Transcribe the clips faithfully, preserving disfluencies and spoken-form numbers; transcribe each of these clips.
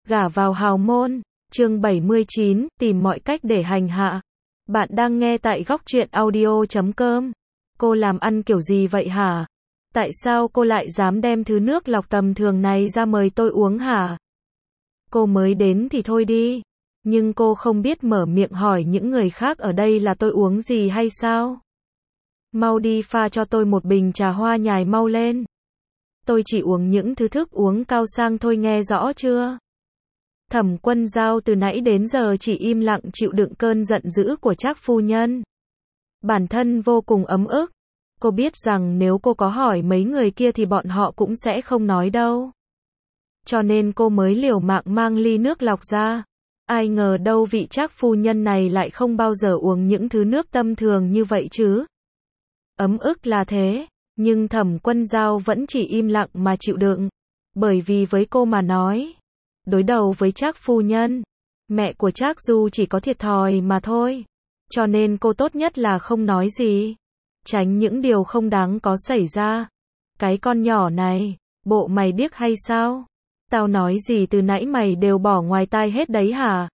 Gả vào hào môn, chương bảy mươi chín, tìm mọi cách để hành hạ. Bạn đang nghe tại góc truyện audio chấm com. Cô làm ăn kiểu gì vậy hả? Tại sao cô lại dám đem thứ nước lọc tầm thường này ra mời tôi uống hả? Cô mới đến thì thôi đi. Nhưng cô không biết mở miệng hỏi những người khác ở đây là tôi uống gì hay sao? Mau đi pha cho tôi một bình trà hoa nhài mau lên. Tôi chỉ uống những thứ thức uống cao sang thôi nghe rõ chưa? Thẩm Quân Dao từ nãy đến giờ chỉ im lặng chịu đựng cơn giận dữ của Trác phu nhân. Bản thân vô cùng ấm ức. Cô biết rằng nếu cô có hỏi mấy người kia thì bọn họ cũng sẽ không nói đâu. Cho nên cô mới liều mạng mang ly nước lọc ra. Ai ngờ đâu vị Trác phu nhân này lại không bao giờ uống những thứ nước tầm thường như vậy chứ. Ấm ức là thế, nhưng Thẩm Quân Dao vẫn chỉ im lặng mà chịu đựng. Bởi vì với cô mà nói, đối đầu với Trác phu nhân, mẹ của Trác Du chỉ có thiệt thòi mà thôi. Cho nên cô tốt nhất là không nói gì. Tránh những điều không đáng có xảy ra. Cái con nhỏ này, bộ mày điếc hay sao? Tao nói gì từ nãy mày đều bỏ ngoài tai hết đấy hả?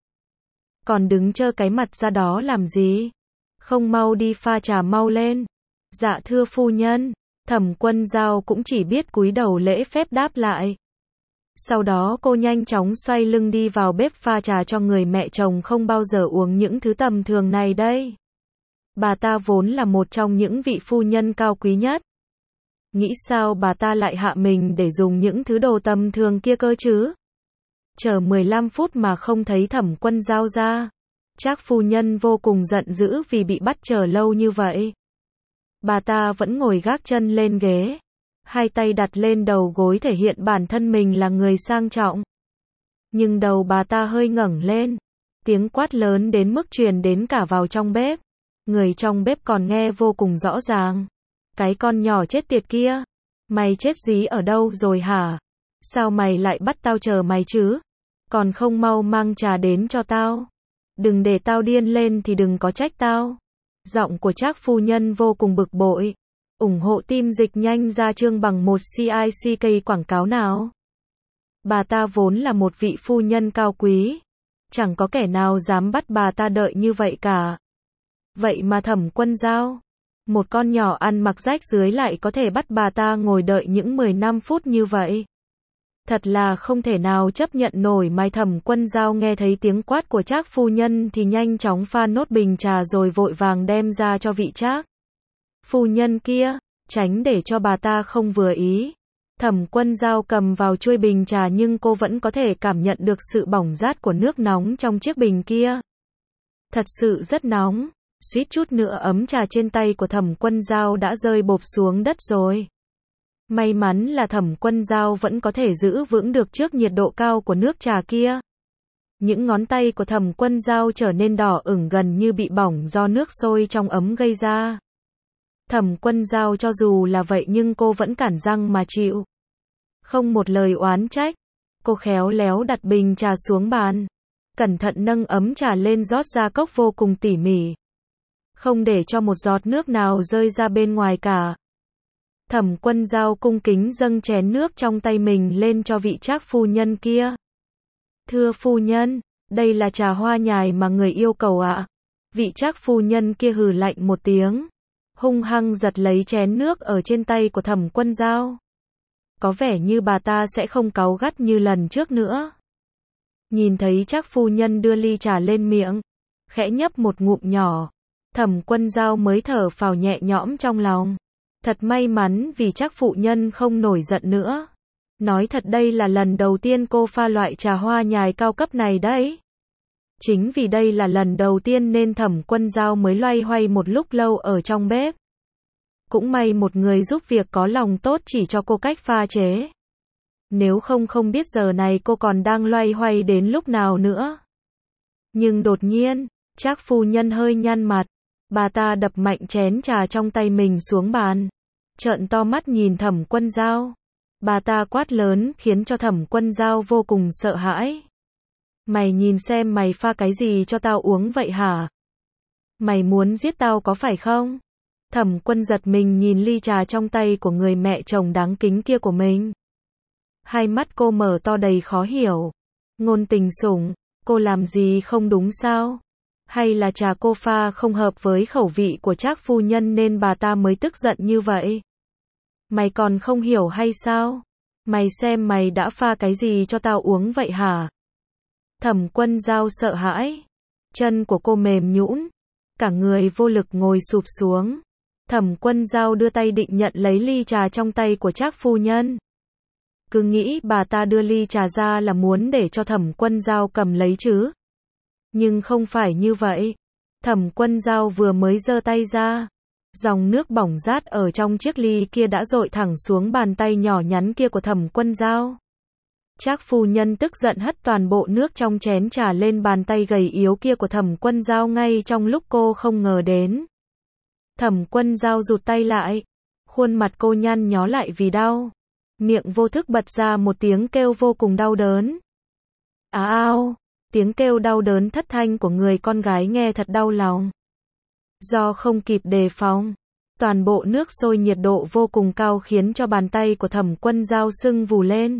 Còn đứng trơ cái mặt ra đó làm gì? Không mau đi pha trà mau lên. Dạ thưa phu nhân. Thẩm Quân Dao cũng chỉ biết cúi đầu lễ phép đáp lại. Sau đó cô nhanh chóng xoay lưng đi vào bếp pha trà cho người mẹ chồng không bao giờ uống những thứ tầm thường này đây. Bà ta vốn là một trong những vị phu nhân cao quý nhất. Nghĩ sao bà ta lại hạ mình để dùng những thứ đồ tầm thường kia cơ chứ? Chờ mười lăm phút mà không thấy Thẩm Quân Dao ra. Trác phu nhân vô cùng giận dữ vì bị bắt chờ lâu như vậy. Bà ta vẫn ngồi gác chân lên ghế. Hai tay đặt lên đầu gối thể hiện bản thân mình là người sang trọng. Nhưng đầu bà ta hơi ngẩng lên. Tiếng quát lớn đến mức truyền đến cả vào trong bếp. Người trong bếp còn nghe vô cùng rõ ràng. Cái con nhỏ chết tiệt kia. Mày chết dí ở đâu rồi hả? Sao mày lại bắt tao chờ mày chứ? Còn không mau mang trà đến cho tao. Đừng để tao điên lên thì đừng có trách tao. Giọng của Trác phu nhân vô cùng bực bội. Ủng hộ team dịch nhanh ra chương bằng một xê i xê ca quảng cáo nào. Bà ta vốn là một vị phu nhân cao quý. Chẳng có kẻ nào dám bắt bà ta đợi như vậy cả. Vậy mà Thẩm Quân Dao, một con nhỏ ăn mặc rách rưới lại có thể bắt bà ta ngồi đợi những mười lăm phút như vậy. Thật là không thể nào chấp nhận nổi. Mai Thẩm Quân Dao nghe thấy tiếng quát của Trác phu nhân thì nhanh chóng pha nốt bình trà rồi vội vàng đem ra cho vị Trác phu nhân kia, tránh để cho bà ta không vừa ý. Thẩm Quân Dao cầm vào chuôi bình trà nhưng cô vẫn có thể cảm nhận được sự bỏng rát của nước nóng trong chiếc bình kia. Thật sự rất nóng, suýt chút nữa ấm trà trên tay của Thẩm Quân Dao đã rơi bộp xuống đất rồi. May mắn là Thẩm Quân Dao vẫn có thể giữ vững được trước nhiệt độ cao của nước trà kia. Những ngón tay của Thẩm Quân Dao trở nên đỏ ửng gần như bị bỏng do nước sôi trong ấm gây ra. Thẩm Quân Dao cho dù là vậy nhưng cô vẫn cản răng mà chịu. Không một lời oán trách. Cô khéo léo đặt bình trà xuống bàn. Cẩn thận nâng ấm trà lên rót ra cốc vô cùng tỉ mỉ. Không để cho một giọt nước nào rơi ra bên ngoài cả. Thẩm Quân Dao cung kính dâng chén nước trong tay mình lên cho vị Trác phu nhân kia. Thưa phu nhân, đây là trà hoa nhài mà người yêu cầu ạ. Vị Trác phu nhân kia hừ lạnh một tiếng. Hung hăng giật lấy chén nước ở trên tay của Thẩm Quân Dao. Có vẻ như bà ta sẽ không cáu gắt như lần trước nữa. Nhìn thấy Trác phu nhân đưa ly trà lên miệng, khẽ nhấp một ngụm nhỏ, Thẩm Quân Dao mới thở phào nhẹ nhõm trong lòng. Thật may mắn vì Trác phu nhân không nổi giận nữa. Nói thật đây là lần đầu tiên cô pha loại trà hoa nhài cao cấp này đấy. Chính vì đây là lần đầu tiên nên Thẩm Quân Dao mới loay hoay một lúc lâu ở trong bếp. Cũng may một người giúp việc có lòng tốt chỉ cho cô cách pha chế. Nếu không không biết giờ này cô còn đang loay hoay đến lúc nào nữa. Nhưng đột nhiên, Trác phu nhân hơi nhăn mặt. Bà ta đập mạnh chén trà trong tay mình xuống bàn. Trợn to mắt nhìn Thẩm Quân Dao. Bà ta quát lớn khiến cho Thẩm Quân Dao vô cùng sợ hãi. Mày nhìn xem mày pha cái gì cho tao uống vậy hả? Mày muốn giết tao có phải không? Thẩm Quân giật mình nhìn ly trà trong tay của người mẹ chồng đáng kính kia của mình. Hai mắt cô mở to đầy khó hiểu. Ngôn Tình Sủng, cô làm gì không đúng sao? Hay là trà cô pha không hợp với khẩu vị của Trác phu nhân nên bà ta mới tức giận như vậy? Mày còn không hiểu hay sao? Mày xem mày đã pha cái gì cho tao uống vậy hả? Thẩm Quân Dao sợ hãi. Chân của cô mềm nhũn, cả người vô lực ngồi sụp xuống. Thẩm Quân Dao đưa tay định nhận lấy ly trà trong tay của Trác phu nhân. Cứ nghĩ bà ta đưa ly trà ra là muốn để cho Thẩm Quân Dao cầm lấy chứ. Nhưng không phải như vậy. Thẩm Quân Dao vừa mới giơ tay ra, dòng nước bỏng rát ở trong chiếc ly kia đã dội thẳng xuống bàn tay nhỏ nhắn kia của Thẩm Quân Dao. Trác phu nhân tức giận hất toàn bộ nước trong chén trà lên bàn tay gầy yếu kia của Thẩm Quân Dao ngay trong lúc cô không ngờ đến. Thẩm Quân Dao rụt tay lại, khuôn mặt cô nhăn nhó lại vì đau, miệng vô thức bật ra một tiếng kêu vô cùng đau đớn. Á ao, tiếng kêu đau đớn thất thanh của người con gái nghe thật đau lòng. Do không kịp đề phòng, toàn bộ nước sôi nhiệt độ vô cùng cao khiến cho bàn tay của Thẩm Quân Dao sưng vù lên.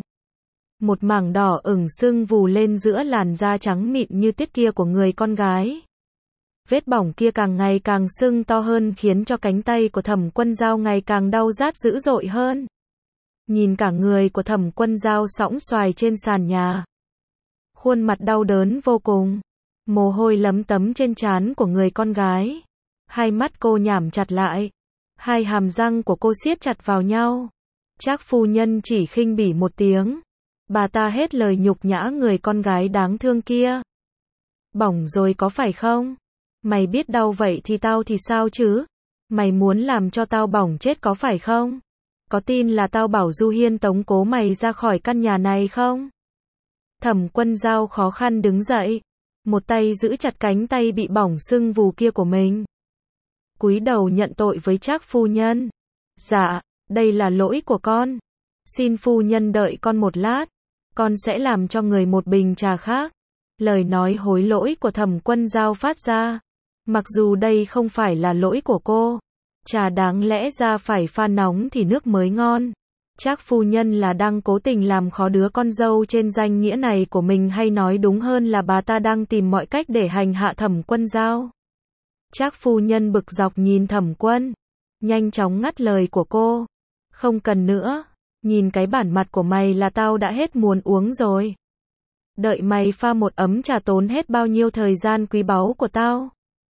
Một mảng đỏ ửng sưng vù lên giữa làn da trắng mịn như tuyết kia của người con gái. Vết bỏng kia càng ngày càng sưng to hơn khiến cho cánh tay của Thẩm Quân Dao ngày càng đau rát dữ dội hơn. Nhìn cả người của Thẩm Quân Dao sõng xoài trên sàn nhà. Khuôn mặt đau đớn vô cùng. Mồ hôi lấm tấm trên trán của người con gái. Hai mắt cô nhảm chặt lại. Hai hàm răng của cô siết chặt vào nhau. Trác phu nhân chỉ khinh bỉ một tiếng. Bà ta hết lời nhục nhã người con gái đáng thương kia. Bỏng rồi có phải không? Mày biết đau vậy thì tao thì sao chứ? Mày muốn làm cho tao bỏng chết có phải không? Có tin là tao bảo Du Hiên tống cố mày ra khỏi căn nhà này không? Thẩm Quân Dao khó khăn đứng dậy, một tay giữ chặt cánh tay bị bỏng sưng vù kia của mình. Cúi đầu nhận tội với Trác phu nhân. Dạ, đây là lỗi của con. Xin phu nhân đợi con một lát, con sẽ làm cho người một bình trà khác. Lời nói hối lỗi của Thẩm Quân Dao phát ra. Mặc dù đây không phải là lỗi của cô, trà đáng lẽ ra phải pha nóng thì nước mới ngon. Trác phu nhân là đang cố tình làm khó đứa con dâu trên danh nghĩa này của mình, hay nói đúng hơn là bà ta đang tìm mọi cách để hành hạ Thẩm Quân Dao. Trác phu nhân bực dọc nhìn Thẩm Quân, nhanh chóng ngắt lời của cô. Không cần nữa, nhìn cái bản mặt của mày là tao đã hết muốn uống rồi. Đợi mày pha một ấm trà tốn hết bao nhiêu thời gian quý báu của tao.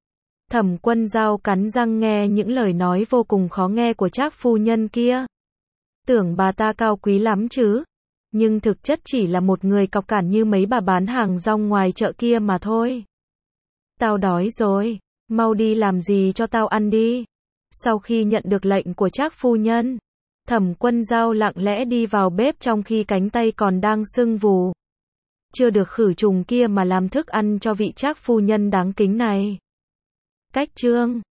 Thẩm Quân Dao cắn răng nghe những lời nói vô cùng khó nghe của Trác phu nhân kia. Tưởng bà ta cao quý lắm chứ, nhưng thực chất chỉ là một người cọc cản như mấy bà bán hàng rong ngoài chợ kia mà thôi. Tao đói rồi, mau đi làm gì cho tao ăn đi. Sau khi nhận được lệnh của Trác phu nhân, Thẩm Quân Dao lặng lẽ đi vào bếp trong khi cánh tay còn đang sưng vù. Chưa được khử trùng kia mà làm thức ăn cho vị Trác phu nhân đáng kính này. Cách chương